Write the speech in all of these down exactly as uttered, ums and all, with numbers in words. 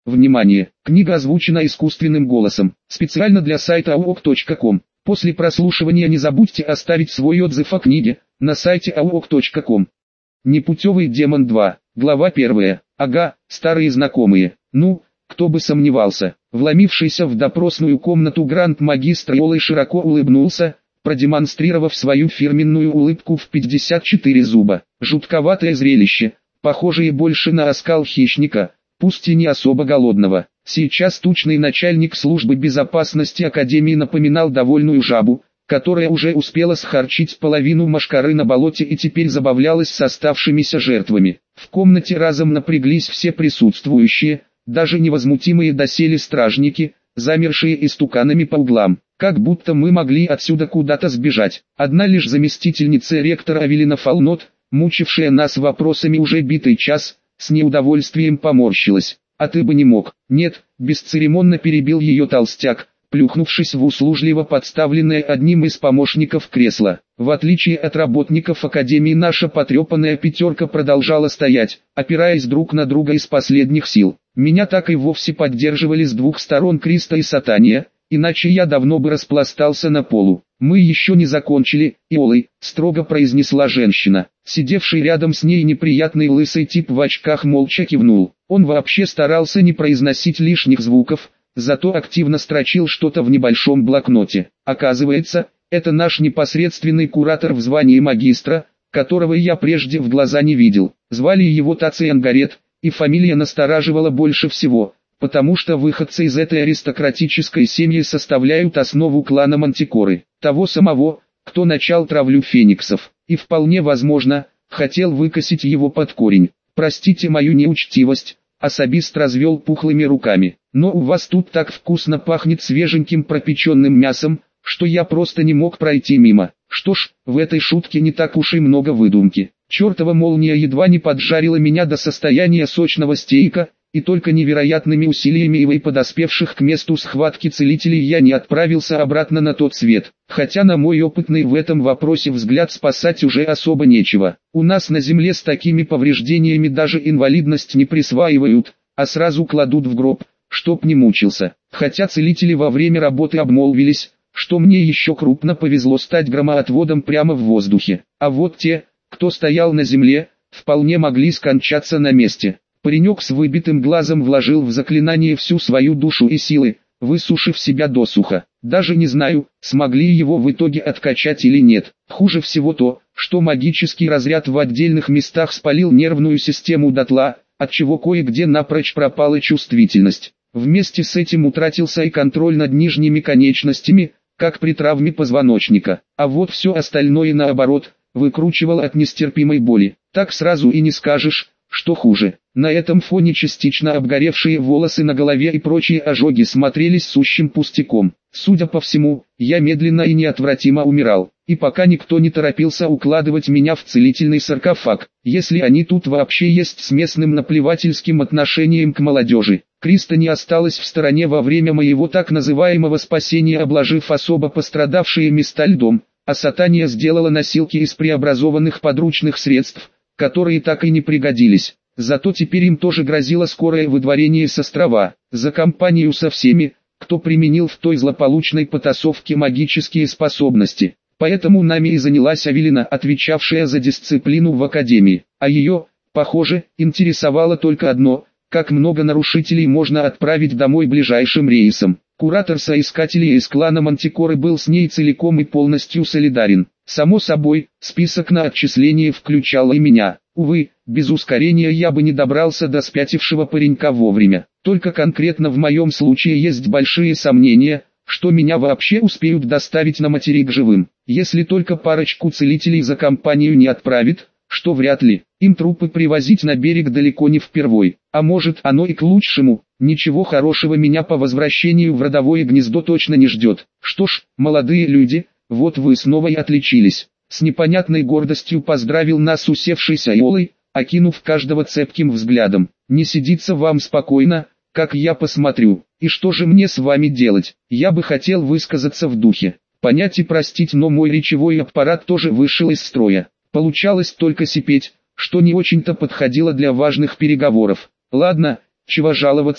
Внимание! Книга озвучена искусственным голосом, специально для сайта ауок точка ком. После прослушивания не забудьте оставить свой отзыв о книге на сайте ауок точка ком. Непутевый демон два, глава первая. Ага, старые знакомые. Ну, кто бы сомневался. Вломившийся в допросную комнату гранд-магистр Олой широко улыбнулся, продемонстрировав свою фирменную улыбку в пятьдесят четыре зуба. Жутковатое зрелище, похожее больше на оскал хищника, пусть и не особо голодного. Сейчас тучный начальник службы безопасности Академии напоминал довольную жабу, которая уже успела схарчить половину мошкары на болоте и теперь забавлялась с оставшимися жертвами. В комнате разом напряглись все присутствующие, даже невозмутимые доселе стражники, замершие истуканами по углам, как будто мы могли отсюда куда-то сбежать. Одна лишь заместительница ректора Авелина Фалнот, мучившая нас вопросами уже битый час, с неудовольствием поморщилась. «А ты бы не мог». «Нет», — бесцеремонно перебил ее толстяк, плюхнувшись в услужливо подставленное одним из помощников кресло. В отличие от работников Академии, наша потрепанная пятерка продолжала стоять, опираясь друг на друга из последних сил. Меня так и вовсе поддерживали с двух сторон Криста и Сатания, иначе я давно бы распластался на полу. «Мы еще не закончили, Иолой», — строго произнесла женщина. Сидевший рядом с ней неприятный лысый тип в очках молча кивнул. Он вообще старался не произносить лишних звуков, зато активно строчил что-то в небольшом блокноте. Оказывается, это наш непосредственный куратор в звании магистра, которого я прежде в глаза не видел. Звали его Тациан Гарет, и фамилия настораживала больше всего, потому что выходцы из этой аристократической семьи составляют основу клана Мантикоры, того самого, кто начал травлю фениксов, и вполне возможно, хотел выкосить его под корень. «Простите мою неучтивость», — особист развел пухлыми руками, «но у вас тут так вкусно пахнет свеженьким пропеченным мясом, что я просто не мог пройти мимо». Что ж, в этой шутке не так уж и много выдумки. Чертова молния едва не поджарила меня до состояния сочного стейка, и только невероятными усилиями и подоспевших к месту схватки целителей я не отправился обратно на тот свет. Хотя на мой опытный в этом вопросе взгляд спасать уже особо нечего. У нас на земле с такими повреждениями даже инвалидность не присваивают, а сразу кладут в гроб, чтоб не мучился. Хотя целители во время работы обмолвились, что мне еще крупно повезло стать громоотводом прямо в воздухе. А вот те, кто стоял на земле, вполне могли скончаться на месте. Паренек с выбитым глазом вложил в заклинание всю свою душу и силы, высушив себя досуха. Даже не знаю, смогли его в итоге откачать или нет. Хуже всего то, что магический разряд в отдельных местах спалил нервную систему дотла, отчего кое-где напрочь пропала чувствительность. Вместе с этим утратился и контроль над нижними конечностями, как при травме позвоночника. А вот все остальное наоборот, выкручивал от нестерпимой боли. Так сразу и не скажешь, что хуже. На этом фоне частично обгоревшие волосы на голове и прочие ожоги смотрелись сущим пустяком. Судя по всему, я медленно и неотвратимо умирал. И пока никто не торопился укладывать меня в целительный саркофаг, если они тут вообще есть с местным наплевательским отношением к молодежи. Криста не осталась в стороне во время моего так называемого спасения, обложив особо пострадавшие места льдом, а Сатания сделала носилки из преобразованных подручных средств, которые так и не пригодились. Зато теперь им тоже грозило скорое выдворение с острова, за компанию со всеми, кто применил в той злополучной потасовке магические способности. Поэтому нами и занялась Авелина, отвечавшая за дисциплину в Академии. А ее, похоже, интересовало только одно: как много нарушителей можно отправить домой ближайшим рейсом. Куратор соискателей из клана Мантикоры был с ней целиком и полностью солидарен. Само собой, список на отчисление включал и меня. Увы, без ускорения я бы не добрался до спятившего паренька вовремя. Только конкретно в моем случае есть большие сомнения, что меня вообще успеют доставить на материк живым. Если только парочку целителей за компанию не отправит, что вряд ли. Им трупы привозить на берег далеко не впервой. А может, оно и к лучшему. Ничего хорошего меня по возвращению в родовое гнездо точно не ждет. Что ж, молодые люди, вот вы снова и отличились. С непонятной гордостью поздравил нас усевшийся Иолой, окинув каждого цепким взглядом. Не сидится вам спокойно, как я посмотрю. И что же мне с вами делать? Я бы хотел высказаться в духе. Понять и простить, но мой речевой аппарат тоже вышел из строя. Получалось только сипеть, что не очень-то подходило для важных переговоров. Ладно, чего жаловаться,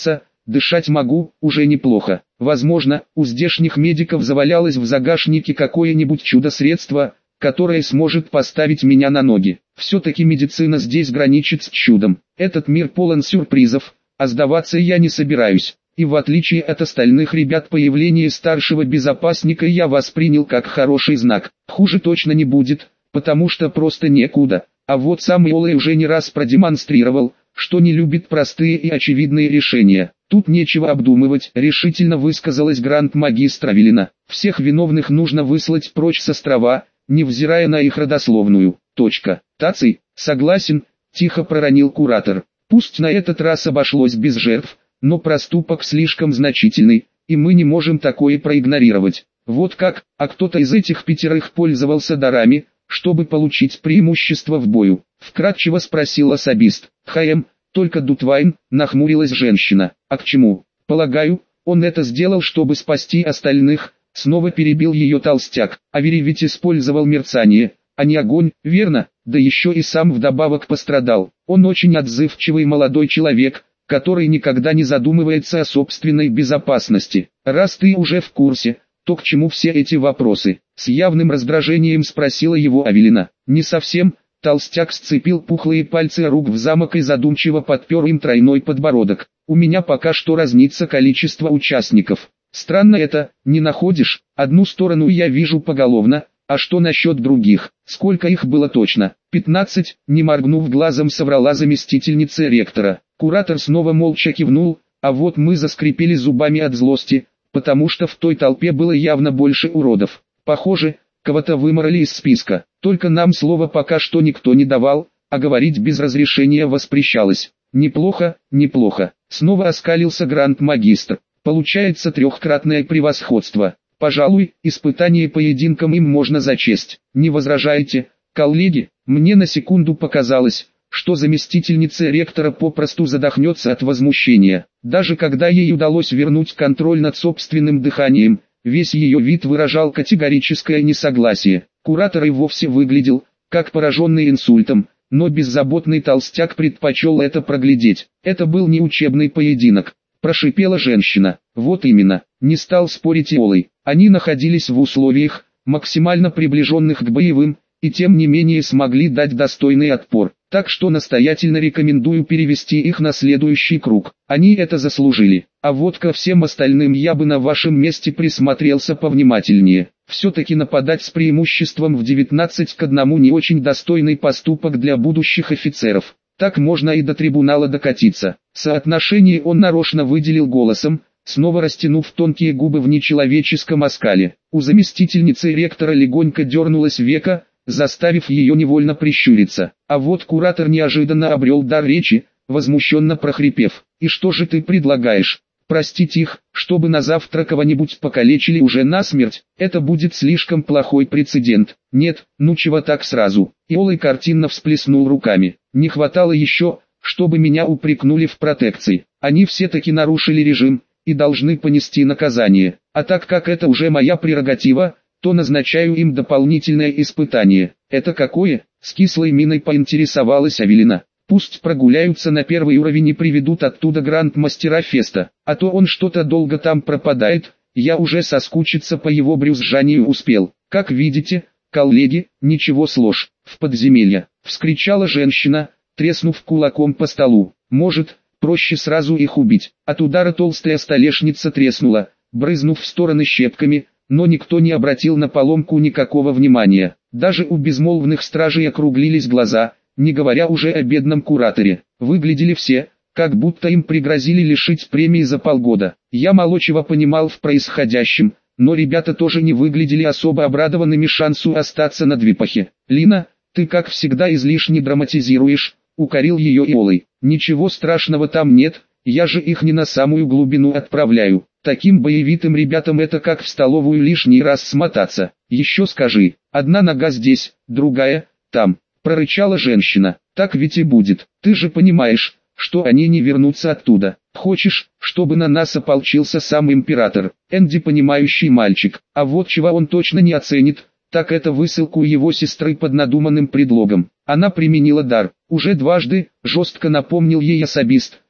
дышать могу, уже неплохо. Возможно, у здешних медиков завалялось в загашнике какое-нибудь чудо-средство, которое сможет поставить меня на ноги. Все-таки медицина здесь граничит с чудом. Этот мир полон сюрпризов, а сдаваться я не собираюсь. И в отличие от остальных ребят, появление старшего безопасника я воспринял как хороший знак. Хуже точно не будет, потому что просто некуда. А вот сам Иолай уже не раз продемонстрировал, что не любит простые и очевидные решения. Тут нечего обдумывать, решительно высказалась гранд-магистр Авелина. Всех виновных нужно выслать прочь с острова, невзирая на их родословную. Точка. Таций, согласен, тихо проронил куратор. Пусть на этот раз обошлось без жертв, но проступок слишком значительный, и мы не можем такое проигнорировать. Вот как, а кто-то из этих пятерых пользовался дарами, чтобы получить преимущество в бою? Вкратчиво спросил особист. Хаем, только Дутвайн, нахмурилась женщина. А к чему? Полагаю, он это сделал, чтобы спасти остальных. Снова перебил ее толстяк. Авери ведь использовал мерцание, а не огонь, верно? Да еще и сам вдобавок пострадал. Он очень отзывчивый молодой человек, который никогда не задумывается о собственной безопасности. Раз ты уже в курсе, то к чему все эти вопросы? С явным раздражением спросила его Авелина. Не совсем. Толстяк сцепил пухлые пальцы рук в замок и задумчиво подпер им тройной подбородок. У меня пока что разнится количество участников. Странно это, не находишь? Одну сторону я вижу поголовно, а что насчет других? Сколько их было точно? Пятнадцать, не моргнув глазом, соврала заместительница ректора. Куратор снова молча кивнул, а вот мы заскрипели зубами от злости, потому что в той толпе было явно больше уродов. Похоже, кого-то выморали из списка. Только нам слова пока что никто не давал, а говорить без разрешения воспрещалось. Неплохо, неплохо. Снова оскалился гранд-магистр. Получается трехкратное превосходство. Пожалуй, испытание поединком им можно зачесть. Не возражаете, коллеги? Мне на секунду показалось, что заместительница ректора попросту задохнется от возмущения. Даже когда ей удалось вернуть контроль над собственным дыханием, весь ее вид выражал категорическое несогласие. Куратор и вовсе выглядел, как пораженный инсультом, но беззаботный толстяк предпочел это проглядеть. Это был не учебный поединок, прошипела женщина. Вот именно, не стал спорить Иолай. Они находились в условиях, максимально приближенных к боевым, и тем не менее смогли дать достойный отпор. Так что настоятельно рекомендую перевести их на следующий круг. Они это заслужили. А вот ко всем остальным я бы на вашем месте присмотрелся повнимательнее. Все-таки нападать с преимуществом в девятнадцать к одному не очень достойный поступок для будущих офицеров. Так можно и до трибунала докатиться. Соотношение он нарочно выделил голосом, снова растянув тонкие губы в нечеловеческом оскале. У заместительницы ректора легонько дернулось веко, заставив ее невольно прищуриться. А вот куратор неожиданно обрел дар речи, возмущенно прохрипев. «И что же ты предлагаешь? Простить их, чтобы на завтра кого-нибудь покалечили уже насмерть? Это будет слишком плохой прецедент. Нет, ну чего так сразу?» Иолай картинно всплеснул руками. «Не хватало еще, чтобы меня упрекнули в протекции. Они все-таки нарушили режим и должны понести наказание. А так как это уже моя прерогатива, то назначаю им дополнительное испытание». «Это какое?» — с кислой миной поинтересовалась Авелина. «Пусть прогуляются на первый уровень и приведут оттуда гранд-мастера Феста, а то он что-то долго там пропадает, я уже соскучиться по его брюзжанию успел. Как видите, коллеги, ничего сложь, в подземелье», — вскричала женщина, треснув кулаком по столу. «Может, проще сразу их убить?» От удара толстая столешница треснула, брызнув в стороны щепками, но никто не обратил на поломку никакого внимания. Даже у безмолвных стражей округлились глаза, не говоря уже о бедном кураторе. Выглядели все, как будто им пригрозили лишить премии за полгода. Я мало чего понимал в происходящем, но ребята тоже не выглядели особо обрадованными шансу остаться на Двипахе. «Лина, ты как всегда излишне драматизируешь», — укорил ее Иолай. «Ничего страшного там нет, я же их не на самую глубину отправляю. Таким боевитым ребятам это как в столовую лишний раз смотаться. Еще скажи, одна нога здесь, другая, там», — прорычала женщина. «Так ведь и будет. Ты же понимаешь, что они не вернутся оттуда. Хочешь, чтобы на нас ополчился сам император?» Энди понимающий мальчик, а вот чего он точно не оценит, так это высылку его сестры под надуманным предлогом. Она применила дар. Уже дважды, жестко напомнил ей особист,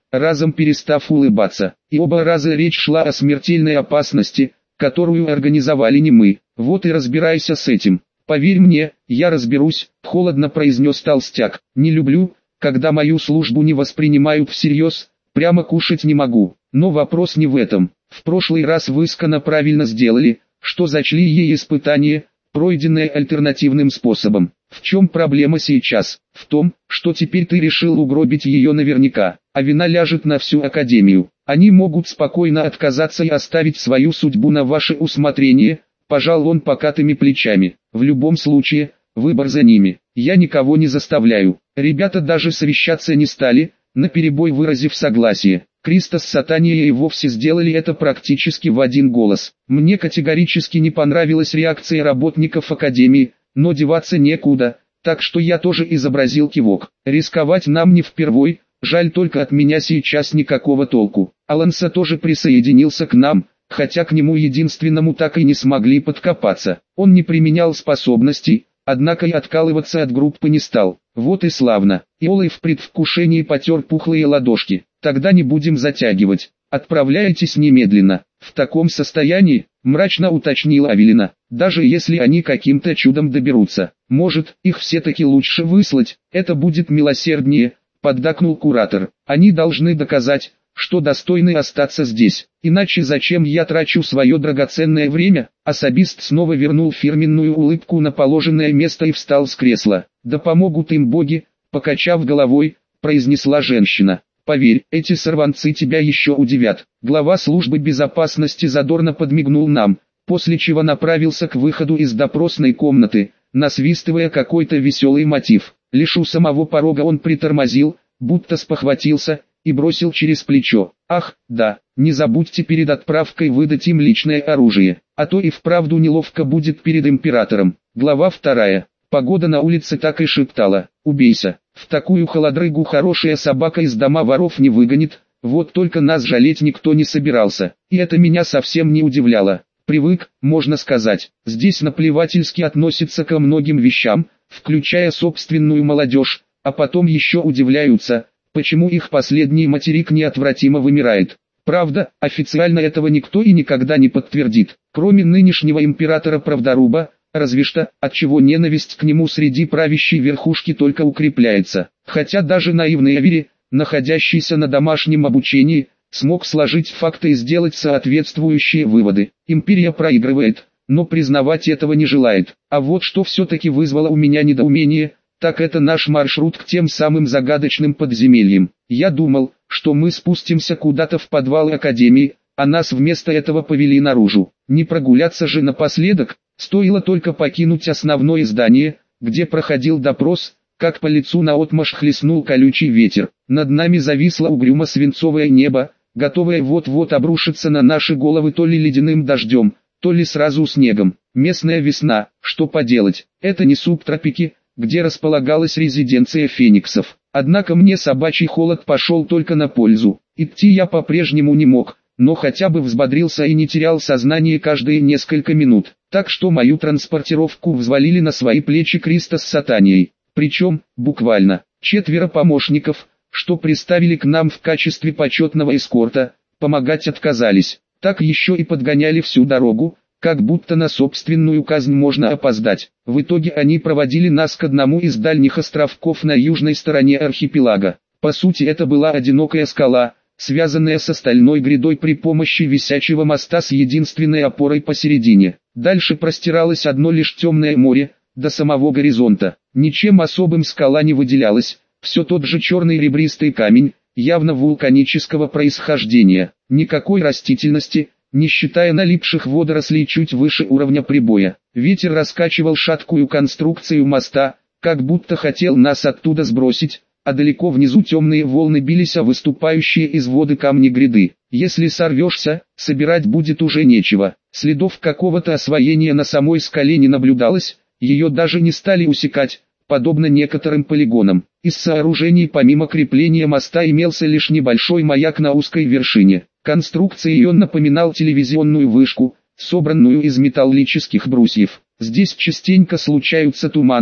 разом перестав улыбаться. И оба раза речь шла о смертельной опасности, которую организовали не мы. Вот и разбирайся с этим. Поверь мне, я разберусь, холодно произнес толстяк. Не люблю, когда мою службу не воспринимают всерьез, прямо кушать не могу. Но вопрос не в этом. В прошлый раз вы Скана правильно сделали, что зачли ей испытание, пройденное альтернативным способом. В чем проблема сейчас? В том, что теперь ты решил угробить ее наверняка, а вина ляжет на всю Академию. Они могут спокойно отказаться и оставить свою судьбу на ваше усмотрение, пожал он покатыми плечами. В любом случае, выбор за ними. Я никого не заставляю. Ребята даже совещаться не стали, наперебой выразив согласие. Кристос с Сатанией и вовсе сделали это практически в один голос. Мне категорически не понравилась реакция работников Академии, но деваться некуда, так что я тоже изобразил кивок. Рисковать нам не впервой, жаль только от меня сейчас никакого толку. Аланса тоже присоединился к нам, хотя к нему единственному так и не смогли подкопаться. Он не применял способностей, однако и откалываться от группы не стал. Вот и славно. Иолай в предвкушении потер пухлые ладошки. Тогда не будем затягивать. Отправляйтесь немедленно. В таком состоянии, мрачно уточнила Авелина, даже если они каким-то чудом доберутся. Может, их все-таки лучше выслать, это будет милосерднее, поддакнул куратор. Они должны доказать, что достойны остаться здесь. Иначе зачем я трачу свое драгоценное время? Особист снова вернул фирменную улыбку на положенное место и встал с кресла. Да помогут им боги, покачав головой, произнесла женщина. Поверь, эти сорванцы тебя еще удивят. Глава службы безопасности задорно подмигнул нам, после чего направился к выходу из допросной комнаты, насвистывая какой-то веселый мотив. Лишь у самого порога он притормозил, будто спохватился, и бросил через плечо. Ах, да, не забудьте перед отправкой выдать им личное оружие, а то и вправду неловко будет перед императором. Глава вторая. Погода на улице так и шептала: убейся. В такую холодрыгу хорошая собака из дома воров не выгонит, вот только нас жалеть никто не собирался, и это меня совсем не удивляло. Привык, можно сказать, здесь наплевательски относятся ко многим вещам, включая собственную молодежь, а потом еще удивляются, почему их последний материк неотвратимо вымирает. Правда, официально этого никто и никогда не подтвердит, кроме нынешнего императора-правдоруба, разве что, отчего ненависть к нему среди правящей верхушки только укрепляется. Хотя даже наивный Авери, находящийся на домашнем обучении, смог сложить факты и сделать соответствующие выводы. Империя проигрывает, но признавать этого не желает. А вот что все-таки вызвало у меня недоумение, так это наш маршрут к тем самым загадочным подземельям. Я думал, что мы спустимся куда-то в подвалы Академии, а нас вместо этого повели наружу. Не прогуляться же напоследок. Стоило только покинуть основное здание, где проходил допрос, как по лицу наотмашь хлестнул колючий ветер. Над нами зависло угрюмо свинцовое небо, готовое вот-вот обрушиться на наши головы то ли ледяным дождем, то ли сразу снегом. Местная весна, что поделать, это не субтропики, где располагалась резиденция фениксов. Однако мне собачий холод пошел только на пользу. Идти я по-прежнему не мог, но хотя бы взбодрился и не терял сознание каждые несколько минут. Так что мою транспортировку взвалили на свои плечи Кристос с Сатанией. Причем, буквально, четверо помощников, что приставили к нам в качестве почетного эскорта, помогать отказались. Так еще и подгоняли всю дорогу, как будто на собственную казнь можно опоздать. В итоге они проводили нас к одному из дальних островков на южной стороне архипелага. По сути это была одинокая скала, связанная с остальной грядой при помощи висячего моста с единственной опорой посередине. Дальше простиралось одно лишь темное море, до самого горизонта. Ничем особым скала не выделялась, все тот же черный ребристый камень, явно вулканического происхождения. Никакой растительности, не считая налипших водорослей чуть выше уровня прибоя. Ветер раскачивал шаткую конструкцию моста, как будто хотел нас оттуда сбросить, а далеко внизу темные волны бились о выступающие из воды камни гряды. Если сорвешься, собирать будет уже нечего. Следов какого-то освоения на самой скале не наблюдалось, ее даже не стали усекать, подобно некоторым полигонам. Из сооружений помимо крепления моста имелся лишь небольшой маяк на узкой вершине. Конструкцией он напоминал телевизионную вышку, собранную из металлических брусьев. Здесь частенько случаются туманы,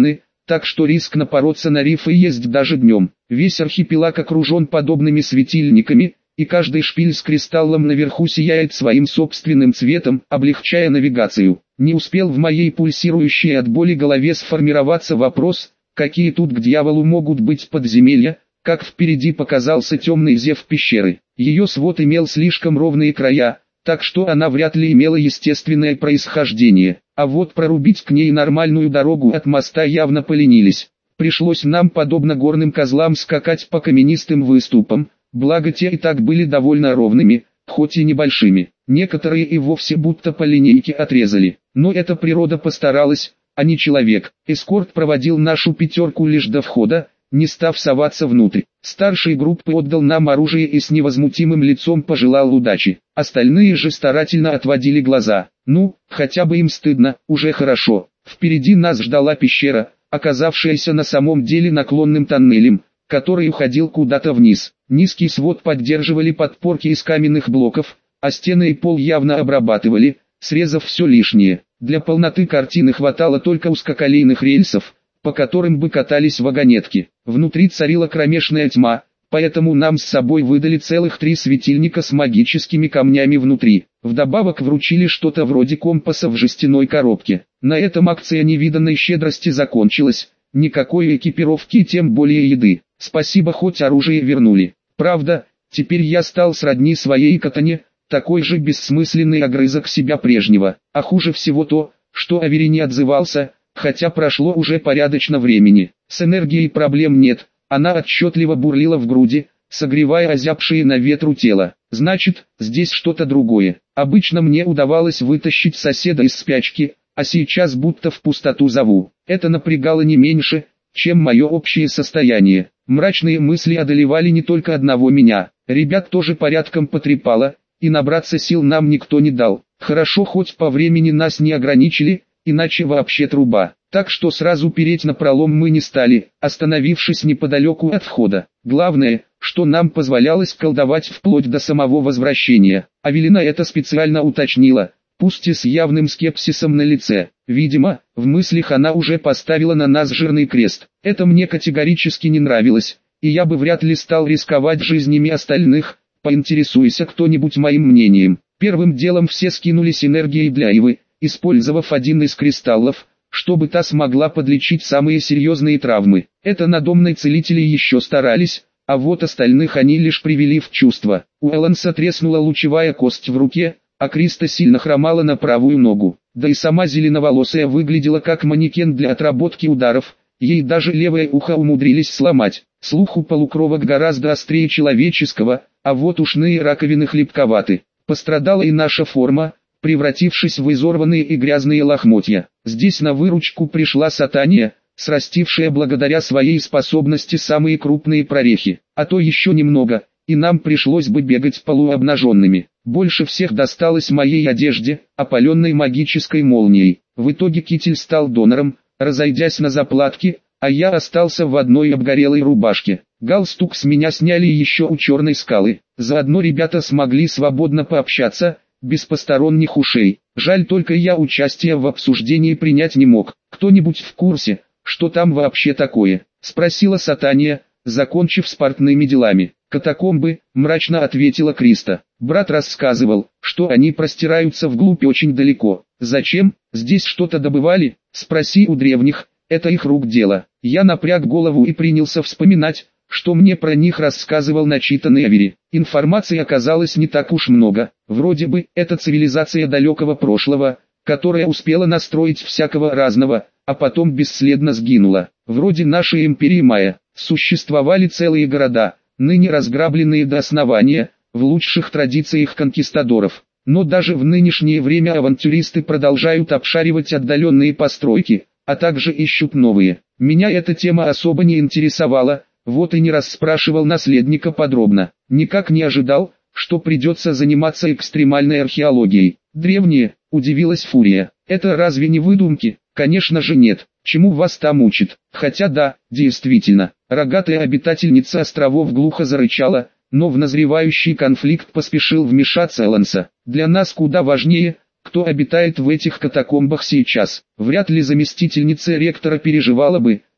так что риск напороться на рифы есть даже днем. Весь архипелаг окружен подобными светильниками, и каждый шпиль с кристаллом наверху сияет своим собственным цветом, облегчая навигацию. Не успел в моей пульсирующей от боли голове сформироваться вопрос, какие тут к дьяволу могут быть подземелья, как впереди показался темный зев пещеры. Ее свод имел слишком ровные края, так что она вряд ли имела естественное происхождение, а вот прорубить к ней нормальную дорогу от моста явно поленились. Пришлось нам, подобно горным козлам, скакать по каменистым выступам, благо те и так были довольно ровными, хоть и небольшими. Некоторые и вовсе будто по линейке отрезали, но эта природа постаралась, а не человек. Эскорт проводил нашу пятерку лишь до входа, не став соваться внутрь. Старший группы отдал нам оружие и с невозмутимым лицом пожелал удачи. Остальные же старательно отводили глаза. Ну, хотя бы им стыдно, уже хорошо. Впереди нас ждала пещера, оказавшаяся на самом деле наклонным тоннелем, который уходил куда-то вниз. Низкий свод поддерживали подпорки из каменных блоков, а стены и пол явно обрабатывали, срезав все лишнее. Для полноты картины хватало только узкоколейных рельсов, по которым бы катались вагонетки. Внутри царила кромешная тьма, поэтому нам с собой выдали целых три светильника с магическими камнями внутри. Вдобавок вручили что-то вроде компаса в жестяной коробке. На этом акция невиданной щедрости закончилась. Никакой экипировки, тем более еды. Спасибо, хоть оружие вернули. Правда, теперь я стал сродни своей катане, такой же бессмысленный огрызок себя прежнего. А хуже всего то, что Авери не отзывался, хотя прошло уже порядочно времени. С энергией проблем нет, она отчетливо бурлила в груди, согревая озябшие на ветру тело. Значит, здесь что-то другое. Обычно мне удавалось вытащить соседа из спячки, а сейчас будто в пустоту зову. Это напрягало не меньше, чем мое общее состояние. Мрачные мысли одолевали не только одного меня. Ребят тоже порядком потрепало, и набраться сил нам никто не дал. Хорошо, хоть по времени нас не ограничили, иначе вообще труба. Так что сразу переть напролом мы не стали, остановившись неподалеку от входа. Главное, что нам позволялось колдовать вплоть до самого возвращения. Авелина это специально уточнила, пусть и с явным скепсисом на лице. Видимо, в мыслях она уже поставила на нас жирный крест. Это мне категорически не нравилось, и я бы вряд ли стал рисковать жизнями остальных, поинтересуйся кто-нибудь моим мнением. Первым делом все скинулись энергией для Ивы, использовав один из кристаллов, чтобы та смогла подлечить самые серьезные травмы. Это надомные целители еще старались, а вот остальных они лишь привели в чувство. У Эланса треснула лучевая кость в руке, а Криста сильно хромала на правую ногу. Да и сама зеленоволосая выглядела как манекен для отработки ударов, ей даже левое ухо умудрились сломать. Слух у полукровок гораздо острее человеческого, а вот ушные раковины хлипковаты. Пострадала и наша форма, превратившись в изорванные и грязные лохмотья. Здесь на выручку пришла Сатания, срастившая благодаря своей способности самые крупные прорехи. А то еще немного, и нам пришлось бы бегать полуобнаженными. Больше всех досталось моей одежде, опаленной магической молнией. В итоге китель стал донором, разойдясь на заплатки, а я остался в одной обгорелой рубашке. Галстук с меня сняли еще у черной скалы. Заодно ребята смогли свободно пообщаться, без посторонних ушей. Жаль, только я участия в обсуждении принять не мог. Кто-нибудь в курсе, что там вообще такое? Спросила Сатания, закончив с портными делами. Катакомбы, мрачно ответила Криста. Брат рассказывал, что они простираются вглубь очень далеко. Зачем? Здесь что-то добывали? Спроси у древних, это их рук дело. Я напряг голову и принялся вспоминать, что мне про них рассказывал начитанный Авери. Информации оказалось не так уж много. Вроде бы, это цивилизация далекого прошлого, которая успела настроить всякого разного, а потом бесследно сгинула. Вроде нашей империи Майя. Существовали целые города, ныне разграбленные до основания, в лучших традициях конкистадоров. Но даже в нынешнее время авантюристы продолжают обшаривать отдаленные постройки, а также ищут новые. Меня эта тема особо не интересовала, вот и не расспрашивал наследника подробно. Никак не ожидал, что придется заниматься экстремальной археологией. Древние, удивилась Фурия. Это разве не выдумки? Конечно же нет. Чему вас там учат? Хотя да, действительно. Рогатая обитательница островов глухо зарычала, но в назревающий конфликт поспешил вмешаться Эланса. Для нас куда важнее, кто обитает в этих катакомбах сейчас. Вряд ли заместительница ректора переживала бы,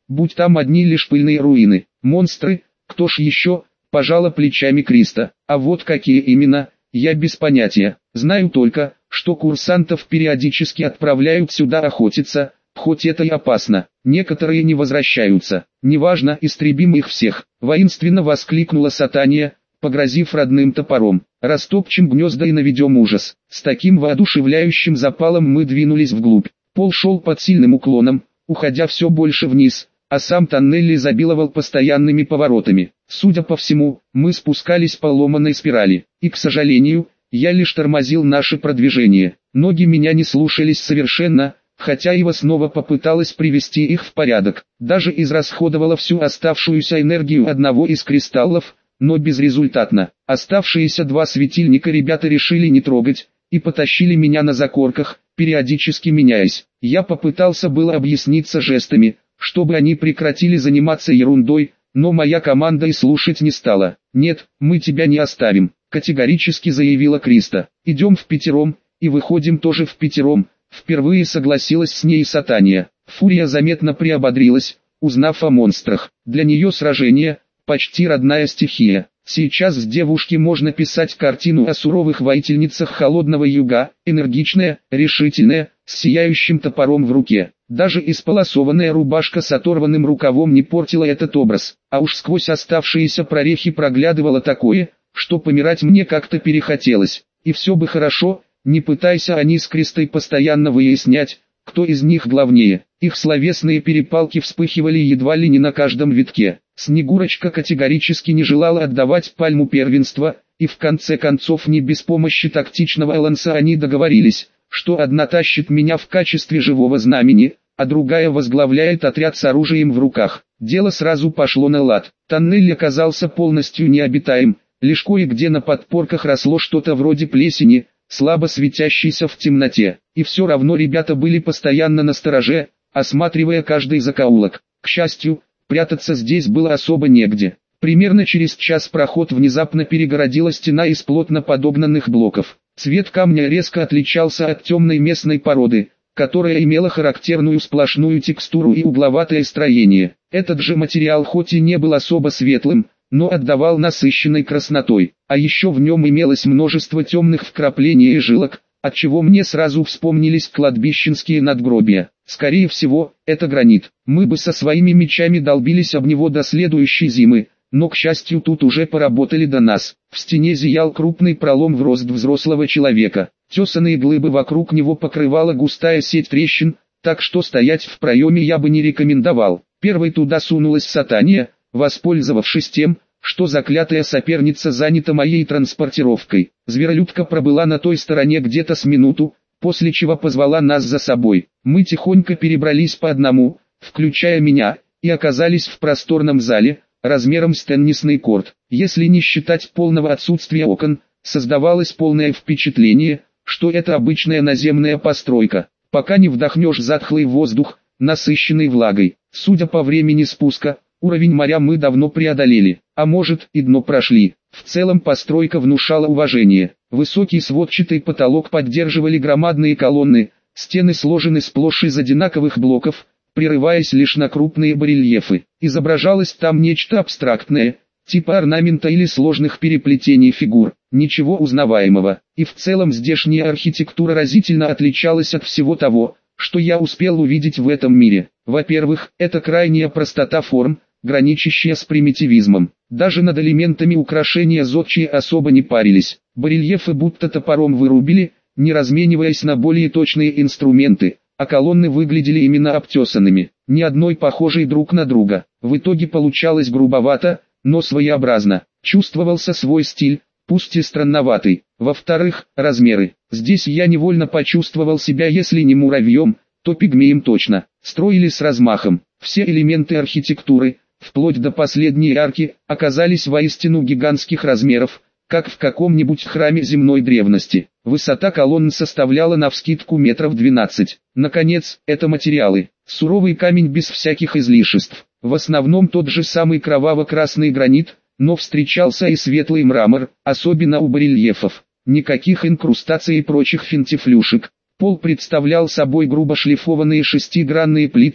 будь там одни лишь пыльные руины. Монстры, кто ж еще, пожала плечами Криста. А вот какие именно, я без понятия. Знаю только, что курсантов периодически отправляют сюда охотиться, хоть это и опасно. Некоторые не возвращаются. Неважно, истребим их всех. Воинственно воскликнула Сатания, погрозив родным топором. Растопчем гнезда и наведем ужас. С таким воодушевляющим запалом мы двинулись вглубь. Пол шел под сильным уклоном, уходя все больше вниз, а сам тоннель изобиловал постоянными поворотами. Судя по всему, мы спускались по ломаной спирали, и, к сожалению, я лишь тормозил наше продвижение. Ноги меня не слушались совершенно, хотя Ива снова попыталась привести их в порядок. Даже израсходовала всю оставшуюся энергию одного из кристаллов, но безрезультатно. Оставшиеся два светильника ребята решили не трогать, и потащили меня на закорках, периодически меняясь. Я попытался было объясниться жестами, чтобы они прекратили заниматься ерундой, но моя команда и слушать не стала. «Нет, мы тебя не оставим», — категорически заявила Криста. «Идем впятером, и выходим тоже впятером», — впервые согласилась с ней Сатания. Фурия заметно приободрилась, узнав о монстрах. Для нее сражение — почти родная стихия. Сейчас с девушки можно писать картину о суровых воительницах холодного юга, энергичная, решительная, с сияющим топором в руке. Даже исполосованная рубашка с оторванным рукавом не портила этот образ, а уж сквозь оставшиеся прорехи проглядывало такое, что помирать мне как-то перехотелось. И все бы хорошо, не пытайся они с Кристой постоянно выяснять, кто из них главнее. Их словесные перепалки вспыхивали едва ли не на каждом витке. Снегурочка категорически не желала отдавать пальму первенства, и в конце концов не без помощи тактичного Эланса они договорились, что одна тащит меня в качестве живого знамени, а другая возглавляет отряд с оружием в руках. Дело сразу пошло на лад. Тоннель оказался полностью необитаем, лишь кое-где на подпорках росло что-то вроде плесени, слабо светящейся в темноте. И все равно ребята были постоянно настороже, осматривая каждый закоулок. К счастью, прятаться здесь было особо негде. Примерно через час проход внезапно перегородила стена из плотно подогнанных блоков. Цвет камня резко отличался от темной местной породы, которая имела характерную сплошную текстуру и угловатое строение. Этот же материал хоть и не был особо светлым, но отдавал насыщенной краснотой, а еще в нем имелось множество темных вкраплений и жилок, отчего мне сразу вспомнились кладбищенские надгробия. Скорее всего, это гранит. Мы бы со своими мечами долбились об него до следующей зимы, но, к счастью, тут уже поработали до нас. В стене зиял крупный пролом в рост взрослого человека. Тесаные глыбы вокруг него покрывала густая сеть трещин, так что стоять в проеме я бы не рекомендовал. Первой туда сунулась Сатания, воспользовавшись тем, что заклятая соперница занята моей транспортировкой. Зверолюдка пробыла на той стороне где-то с минуту, после чего позвала нас за собой. Мы тихонько перебрались по одному, включая меня, и оказались в просторном зале, размером с теннисный корт. Если не считать полного отсутствия окон, создавалось полное впечатление, что это обычная наземная постройка. Пока не вдохнешь затхлый воздух, насыщенный влагой. Судя по времени спуска, уровень моря мы давно преодолели, а может и дно прошли. В целом постройка внушала уважение. Высокий сводчатый потолок поддерживали громадные колонны, стены сложены сплошь из одинаковых блоков, прерываясь лишь на крупные барельефы. Изображалось там нечто абстрактное, типа орнамента или сложных переплетений фигур. Ничего узнаваемого, и в целом здешняя архитектура разительно отличалась от всего того, что я успел увидеть в этом мире. Во-первых, это крайняя простота форм, граничащая с примитивизмом. Даже над элементами украшения зодчие особо не парились. Барельефы будто топором вырубили, не размениваясь на более точные инструменты, а колонны выглядели именно обтесанными, ни одной похожей друг на друга. В итоге получалось грубовато, но своеобразно. Чувствовался свой стиль, пусть и странноватый. Во-вторых, размеры. Здесь я невольно почувствовал себя, если не муравьем, то пигмеем точно. Строили с размахом. Все элементы архитектуры, вплоть до последней арки, оказались воистину гигантских размеров, как в каком-нибудь храме земной древности. Высота колонн составляла навскидку метров двенадцать. Наконец, это материалы. Суровый камень без всяких излишеств. В основном тот же самый кроваво-красный гранит, но встречался и светлый мрамор, особенно у барельефов. Никаких инкрустаций и прочих финтифлюшек. Пол представлял собой грубо шлифованные шестигранные плиты,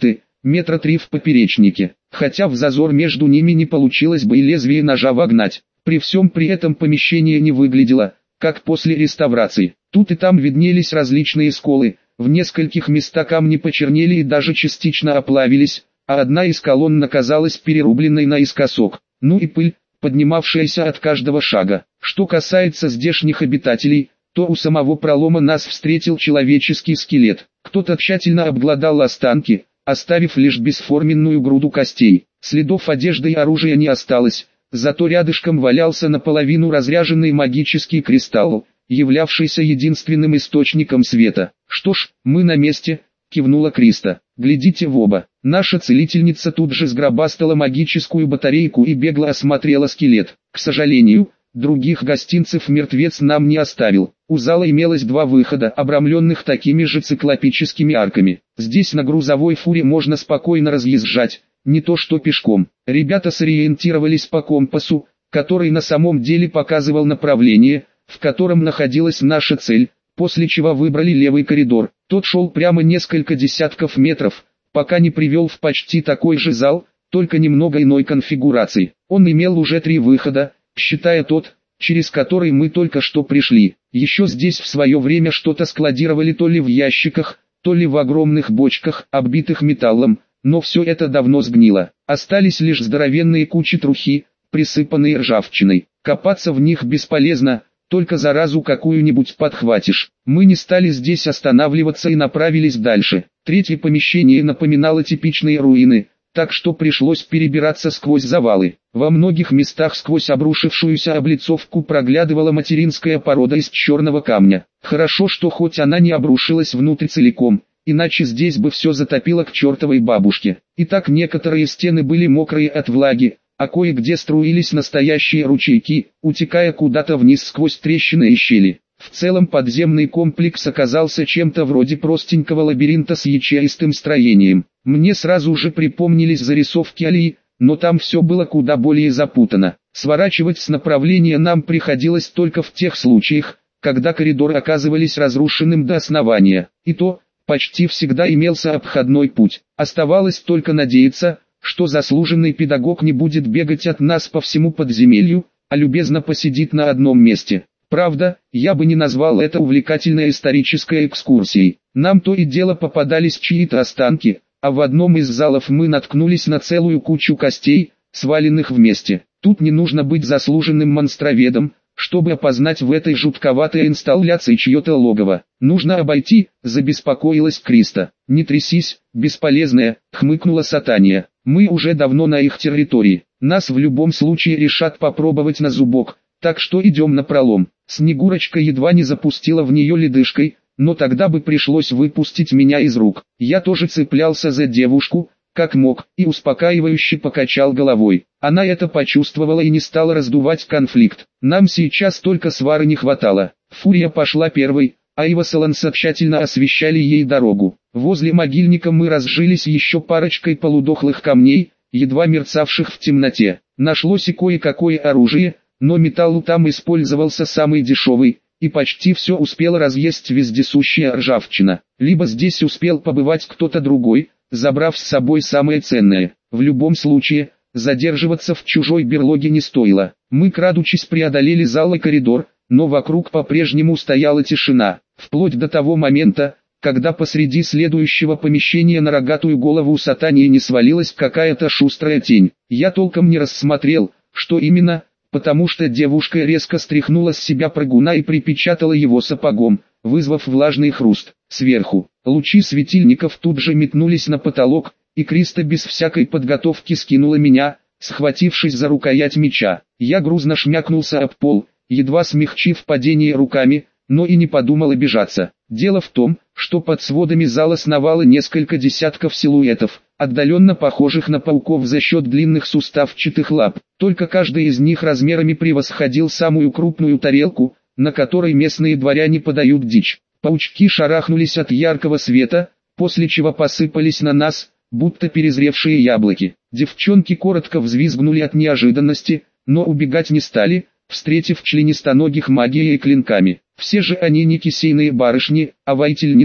метра три в поперечнике, хотя в зазор между ними не получилось бы и лезвие ножа вогнать. При всем при этом помещение не выглядело, как после реставрации. Тут и там виднелись различные сколы, в нескольких местах камни почернели и даже частично оплавились, а одна из колонн оказалась перерубленной наискосок. Ну и пыль, поднимавшаяся от каждого шага. Что касается здешних обитателей, то у самого пролома нас встретил человеческий скелет. Кто-то тщательно обглодал останки, оставив лишь бесформенную груду костей. Следов одежды и оружия не осталось, зато рядышком валялся наполовину разряженный магический кристалл, являвшийся единственным источником света. «Что ж, мы на месте», — кивнула Криста. «Глядите в оба». Наша целительница тут же сгробастала магическую батарейку и бегло осмотрела скелет. К сожалению, других гостинцев мертвец нам не оставил. У зала имелось два выхода, обрамленных такими же циклопическими арками. Здесь на грузовой фуре можно спокойно разъезжать, не то что пешком. Ребята сориентировались по компасу, который на самом деле показывал направление, в котором находилась наша цель, после чего выбрали левый коридор. Тот шел прямо несколько десятков метров, пока не привел в почти такой же зал, только немного иной конфигурации. Он имел уже три выхода, считая тот, через который мы только что пришли. Еще здесь в свое время что-то складировали то ли в ящиках, то ли в огромных бочках, оббитых металлом, но все это давно сгнило. Остались лишь здоровенные кучи трухи, присыпанные ржавчиной. Копаться в них бесполезно, только заразу какую-нибудь подхватишь. Мы не стали здесь останавливаться и направились дальше. Третье помещение напоминало типичные руины, так что пришлось перебираться сквозь завалы. Во многих местах сквозь обрушившуюся облицовку проглядывала материнская порода из черного камня. Хорошо, что хоть она не обрушилась внутрь целиком, иначе здесь бы все затопило к чертовой бабушке. И так некоторые стены были мокрые от влаги, а кое-где струились настоящие ручейки, утекая куда-то вниз сквозь трещины и щели. В целом подземный комплекс оказался чем-то вроде простенького лабиринта с ячеистым строением. Мне сразу же припомнились зарисовки Алии, но там все было куда более запутано. Сворачивать с направления нам приходилось только в тех случаях, когда коридоры оказывались разрушенным до основания. И то, почти всегда имелся обходной путь. Оставалось только надеяться, что заслуженный педагог не будет бегать от нас по всему подземелью, а любезно посидит на одном месте. Правда, я бы не назвал это увлекательной исторической экскурсией. Нам то и дело попадались чьи-то останки, а в одном из залов мы наткнулись на целую кучу костей, сваленных вместе. Тут не нужно быть заслуженным монстроведом, чтобы опознать в этой жутковатой инсталляции чье-то логово. «Нужно обойти», — забеспокоилась Криста. «Не трясись, бесполезная», — хмыкнула Сатания. «Мы уже давно на их территории. Нас в любом случае решат попробовать на зубок, так что идем напролом». Снегурочка едва не запустила в нее ледышкой, но тогда бы пришлось выпустить меня из рук. Я тоже цеплялся за девушку, как мог, и успокаивающе покачал головой. Она это почувствовала и не стала раздувать конфликт. Нам сейчас только свары не хватало. Фурия пошла первой, а Ива с Аланса тщательно освещали ей дорогу. Возле могильника мы разжились еще парочкой полудохлых камней, едва мерцавших в темноте. Нашлось и кое-какое оружие, но металл там использовался самый дешевый, и почти все успела разъесть вездесущая ржавчина. Либо здесь успел побывать кто-то другой, забрав с собой самое ценное. В любом случае, задерживаться в чужой берлоге не стоило. Мы, крадучись, преодолели зал и коридор, но вокруг по-прежнему стояла тишина, вплоть до того момента, когда посреди следующего помещения на рогатую голову Сатании не свалилась какая-то шустрая тень. Я толком не рассмотрел, что именно, потому что девушка резко стряхнула с себя прыгуна и припечатала его сапогом, вызвав влажный хруст. Сверху, лучи светильников тут же метнулись на потолок, и Криста без всякой подготовки скинула меня, схватившись за рукоять меча. Я грузно шмякнулся об пол, едва смягчив падение руками, но и не подумал обижаться. Дело в том, что под сводами зала сновало несколько десятков силуэтов, отдаленно похожих на пауков за счет длинных суставчатых лап. Только каждый из них размерами превосходил самую крупную тарелку, на которой местные дворяне подают дичь. Паучки шарахнулись от яркого света, после чего посыпались на нас, будто перезревшие яблоки. Девчонки коротко взвизгнули от неожиданности, но убегать не стали, встретив членистоногих магией и клинками. Все же они не кисейные барышни, а воительницы,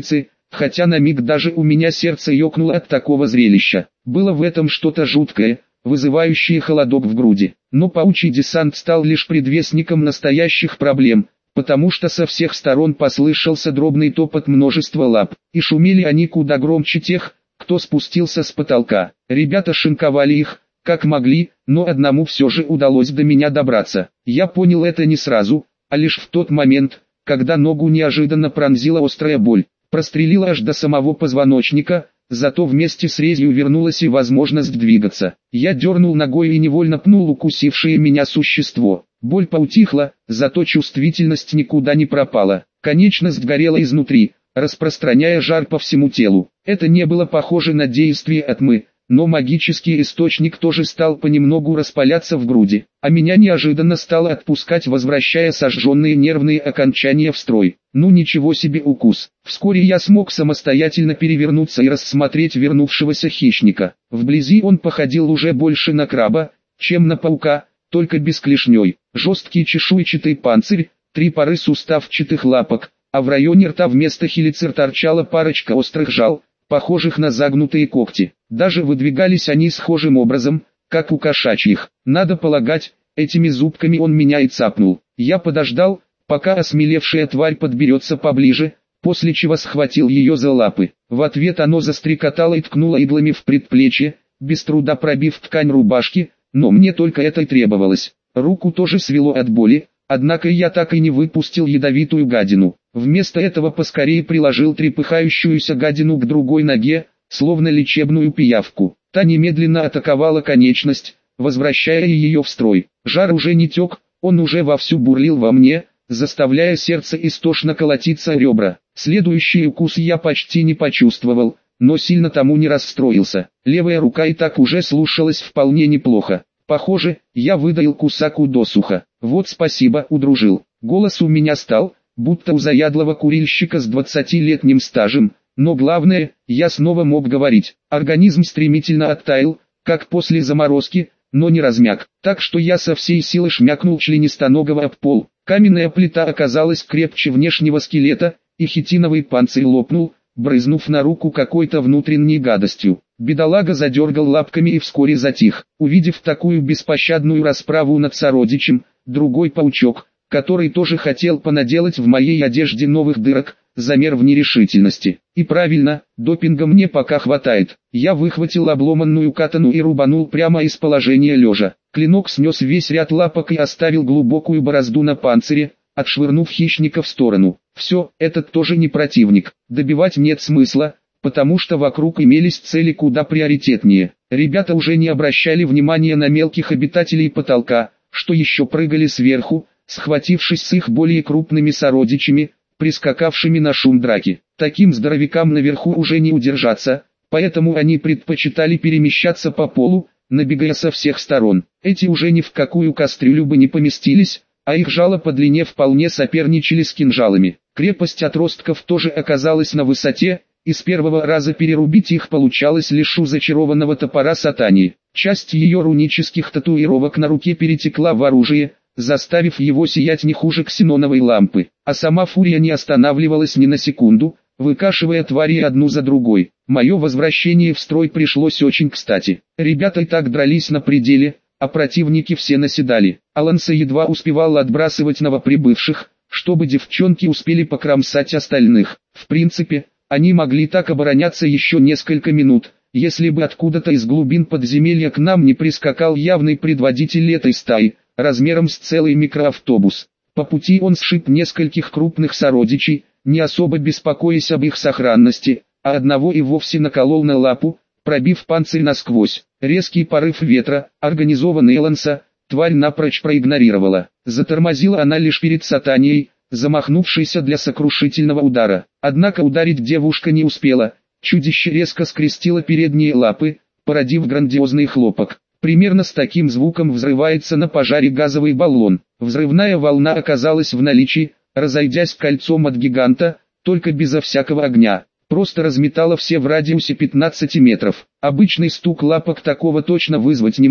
хотя на миг даже у меня сердце ёкнуло от такого зрелища. Было в этом что-то жуткое, вызывающее холодок в груди. Но паучий десант стал лишь предвестником настоящих проблем, потому что со всех сторон послышался дробный топот множества лап, и шумели они куда громче тех, кто спустился с потолка. Ребята шинковали их, как могли, но одному все же удалось до меня добраться. Я понял это не сразу, а лишь в тот момент, когда ногу неожиданно пронзила острая боль, прострелила аж до самого позвоночника, зато вместе с резью вернулась и возможность двигаться. Я дернул ногой и невольно пнул укусившее меня существо. Боль поутихла, зато чувствительность никуда не пропала. Конечность горела изнутри, распространяя жар по всему телу. Это не было похоже на действие атмы, но магический источник тоже стал понемногу распаляться в груди, а меня неожиданно стало отпускать, возвращая сожженные нервные окончания в строй. Ну ничего себе укус. Вскоре я смог самостоятельно перевернуться и рассмотреть вернувшегося хищника. Вблизи он походил уже больше на краба, чем на паука, только без клешней. Жесткий чешуйчатый панцирь, три пары суставчатых лапок, а в районе рта вместо хелицер торчала парочка острых жал, похожих на загнутые когти. Даже выдвигались они схожим образом, как у кошачьих. Надо полагать, этими зубками он меня и цапнул. Я подождал, пока осмелевшая тварь подберется поближе, после чего схватил ее за лапы. В ответ оно застрекотало и ткнуло иглами в предплечье, без труда пробив ткань рубашки, но мне только это и требовалось. Руку тоже свело от боли, однако я так и не выпустил ядовитую гадину. Вместо этого поскорее приложил трепыхающуюся гадину к другой ноге, словно лечебную пиявку. Та немедленно атаковала конечность, возвращая ее в строй. Жар уже не тек, он уже вовсю бурлил во мне, заставляя сердце истошно колотиться о ребра. Следующий укус я почти не почувствовал, но сильно тому не расстроился. Левая рука и так уже слушалась вполне неплохо. Похоже, я выдаил кусаку досуха. Вот спасибо, удружил. Голос у меня стал, будто у заядлого курильщика с двадцатилетним стажем, но главное, я снова мог говорить. Организм стремительно оттаял, как после заморозки, но не размяк, так что я со всей силы шмякнул членистоногого об пол. Каменная плита оказалась крепче внешнего скелета, и хитиновый панцирь лопнул, брызнув на руку какой-то внутренней гадостью. Бедолага задергал лапками и вскоре затих. Увидев такую беспощадную расправу над сородичем, другой паучок, который тоже хотел понаделать в моей одежде новых дырок, замер в нерешительности. И правильно, допинга мне пока хватает. Я выхватил обломанную катану и рубанул прямо из положения лежа. Клинок снес весь ряд лапок и оставил глубокую борозду на панцире, отшвырнув хищника в сторону. Все, этот тоже не противник. Добивать нет смысла, потому что вокруг имелись цели куда приоритетнее. Ребята уже не обращали внимания на мелких обитателей потолка, что еще прыгали сверху, схватившись с их более крупными сородичами, прискакавшими на шум драки. Таким здоровякам наверху уже не удержаться, поэтому они предпочитали перемещаться по полу, набегая со всех сторон. Эти уже ни в какую кастрюлю бы не поместились, а их жало по длине вполне соперничали с кинжалами. Крепость отростков тоже оказалась на высоте, и с первого раза перерубить их получалось лишь у зачарованного топора Сатани. Часть ее рунических татуировок на руке перетекла в оружие, заставив его сиять не хуже ксеноновой лампы. А сама фурия не останавливалась ни на секунду, выкашивая твари одну за другой. Мое возвращение в строй пришлось очень кстати. Ребята и так дрались на пределе, а противники все наседали. Аланса едва успевал отбрасывать новоприбывших, чтобы девчонки успели покромсать остальных. В принципе, они могли так обороняться еще несколько минут, если бы откуда-то из глубин подземелья к нам не прискакал явный предводитель этой стаи, размером с целый микроавтобус. По пути он сшиб нескольких крупных сородичей, не особо беспокоясь об их сохранности, а одного и вовсе наколол на лапу, пробив панцирь насквозь. Резкий порыв ветра, организованный Эланса, тварь напрочь проигнорировала. Затормозила она лишь перед Сатанией, замахнувшейся для сокрушительного удара. Однако ударить девушка не успела, чудище резко скрестило передние лапы, породив грандиозный хлопок. Примерно с таким звуком взрывается на пожаре газовый баллон. Взрывная волна оказалась в наличии, разойдясь кольцом от гиганта, только безо всякого огня. Просто разметала все в радиусе пятнадцати метров. Обычный стук лапок такого точно вызвать не мог,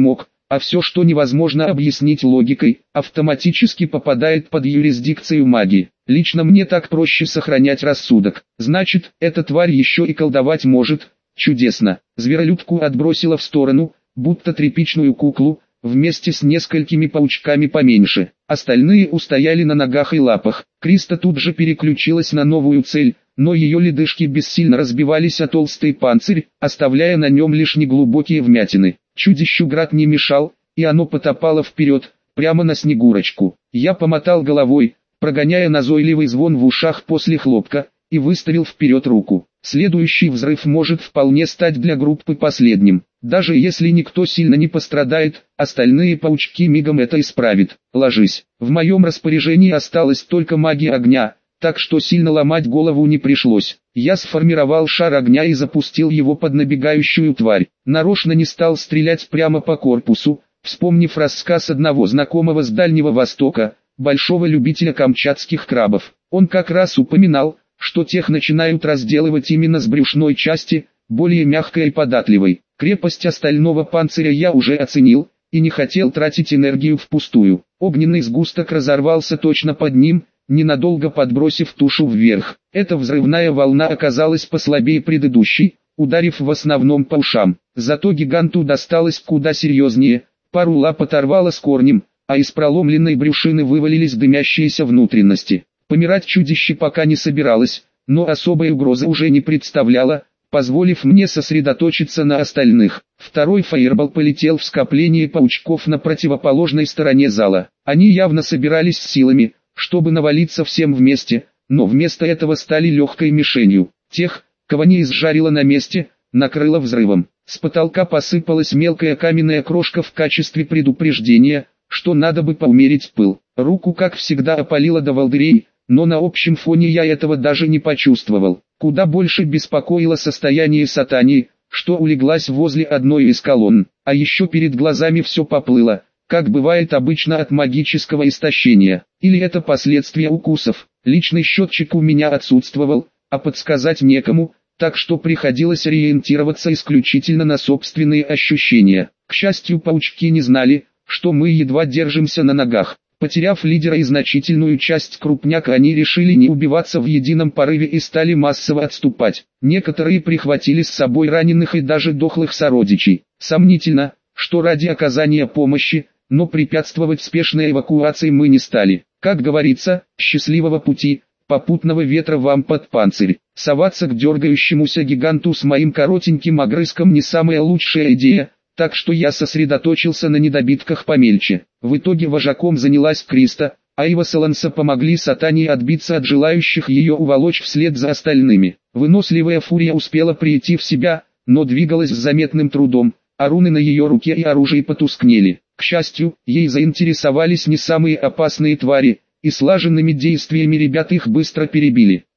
А все, что невозможно объяснить логикой, автоматически попадает под юрисдикцию магии. Лично мне так проще сохранять рассудок. Значит, эта тварь еще и колдовать может. Чудесно. Зверолюдку отбросила в сторону, будто тряпичную куклу, вместе с несколькими паучками поменьше. Остальные устояли на ногах и лапах. Криста тут же переключилась на новую цель, но ее ледышки бессильно разбивались о толстый панцирь, оставляя на нем лишь неглубокие вмятины. Чудищу град не мешал, и оно потопало вперед, прямо на Снегурочку. Я помотал головой, прогоняя назойливый звон в ушах после хлопка, и выставил вперед руку. Следующий взрыв может вполне стать для группы последним. Даже если никто сильно не пострадает, остальные паучки мигом это исправят. Ложись. В моем распоряжении осталась только магия огня, так что сильно ломать голову не пришлось. Я сформировал шар огня и запустил его под набегающую тварь. Нарочно не стал стрелять прямо по корпусу, вспомнив рассказ одного знакомого с Дальнего Востока, большого любителя камчатских крабов. Он как раз упоминал, что тех начинают разделывать именно с брюшной части, более мягкой и податливой. Крепость остального панциря я уже оценил, и не хотел тратить энергию впустую. Огненный сгусток разорвался точно под ним, ненадолго подбросив тушу вверх. Эта взрывная волна оказалась послабее предыдущей, ударив в основном по ушам. Зато гиганту досталось куда серьезнее, пару лап оторвало с корнем, а из проломленной брюшины вывалились дымящиеся внутренности. Помирать чудище пока не собиралось, но особой угрозы уже не представляло, позволив мне сосредоточиться на остальных. Второй фаербол полетел в скопление паучков на противоположной стороне зала. Они явно собирались с силами, чтобы навалиться всем вместе, но вместо этого стали легкой мишенью. Тех, кого не изжарило на месте, накрыло взрывом. С потолка посыпалась мелкая каменная крошка в качестве предупреждения, что надо бы поумерить пыл. Руку, как всегда, опалило до волдырей, но на общем фоне я этого даже не почувствовал. Куда больше беспокоило состояние Сатани, что улеглась возле одной из колонн, а еще перед глазами все поплыло, как бывает обычно от магического истощения. Или это последствия укусов. Личный счетчик у меня отсутствовал, а подсказать некому, так что приходилось ориентироваться исключительно на собственные ощущения. К счастью, паучки не знали, что мы едва держимся на ногах. Потеряв лидера и значительную часть крупняк, они решили не убиваться в едином порыве и стали массово отступать. Некоторые прихватили с собой раненых и даже дохлых сородичей. Сомнительно, что ради оказания помощи, но препятствовать спешной эвакуации мы не стали. Как говорится, счастливого пути, попутного ветра вам под панцирь. Соваться к дергающемуся гиганту с моим коротеньким огрызком не самая лучшая идея, так что я сосредоточился на недобитках помельче. В итоге вожаком занялась Криста, а Ива с Аланса помогли Сатане отбиться от желающих ее уволочь вслед за остальными. Выносливая фурия успела прийти в себя, но двигалась с заметным трудом, а руны на ее руке и оружии потускнели. К счастью, ей заинтересовались не самые опасные твари, и слаженными действиями ребят их быстро перебили.